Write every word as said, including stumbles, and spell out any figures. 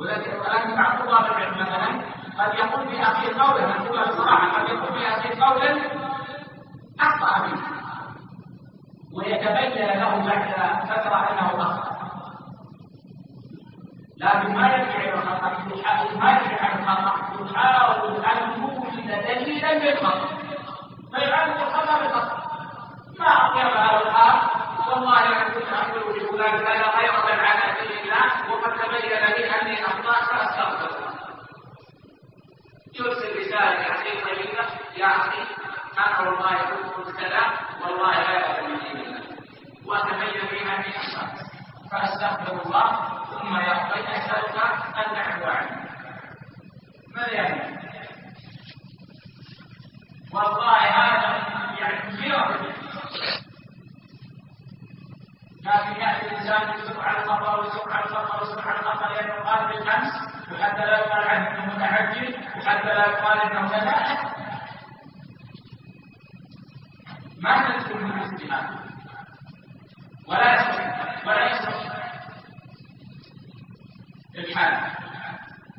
ولكن ولكن بعض طلاب العلم مثلا قد يقول في اخير قوله، نقول بصراحه قد يقول في اخير قوله اخطا به ويتبين له بعد فتره انه اخطا، لكن ما يرجع الى الخطا، ما يرجع عن الخطا، يحاول ان يوجد دليلا للخطا فيعالج الخطا بالخطا. ما اطيب هذا الحال، والله انا كنت اقول لفلان كان غير على دين الله وقد تبين لي اني اخطات فاستغفر الله. يرسل رساله يا اخي طيبه، يا اخي انا والله كنت كذا والله لا يعلم دين الله وتبين لي اني اخطات فاستغفر الله ثم يقضي اسالك ان تعفو عنه. ما يعني؟ والله هذا يعني مثير، لكن يأتي الإنسان يسوق على الخطأ ويسوق على الخطأ ويسوق على الخطأ لأنه قال بالأمس، وحتى لا يقال عنه أنه متعجل، وحتى لا يقال أنه كذا. ما تدخل من الاجتهاد ولا يصح ولا يصح الحال.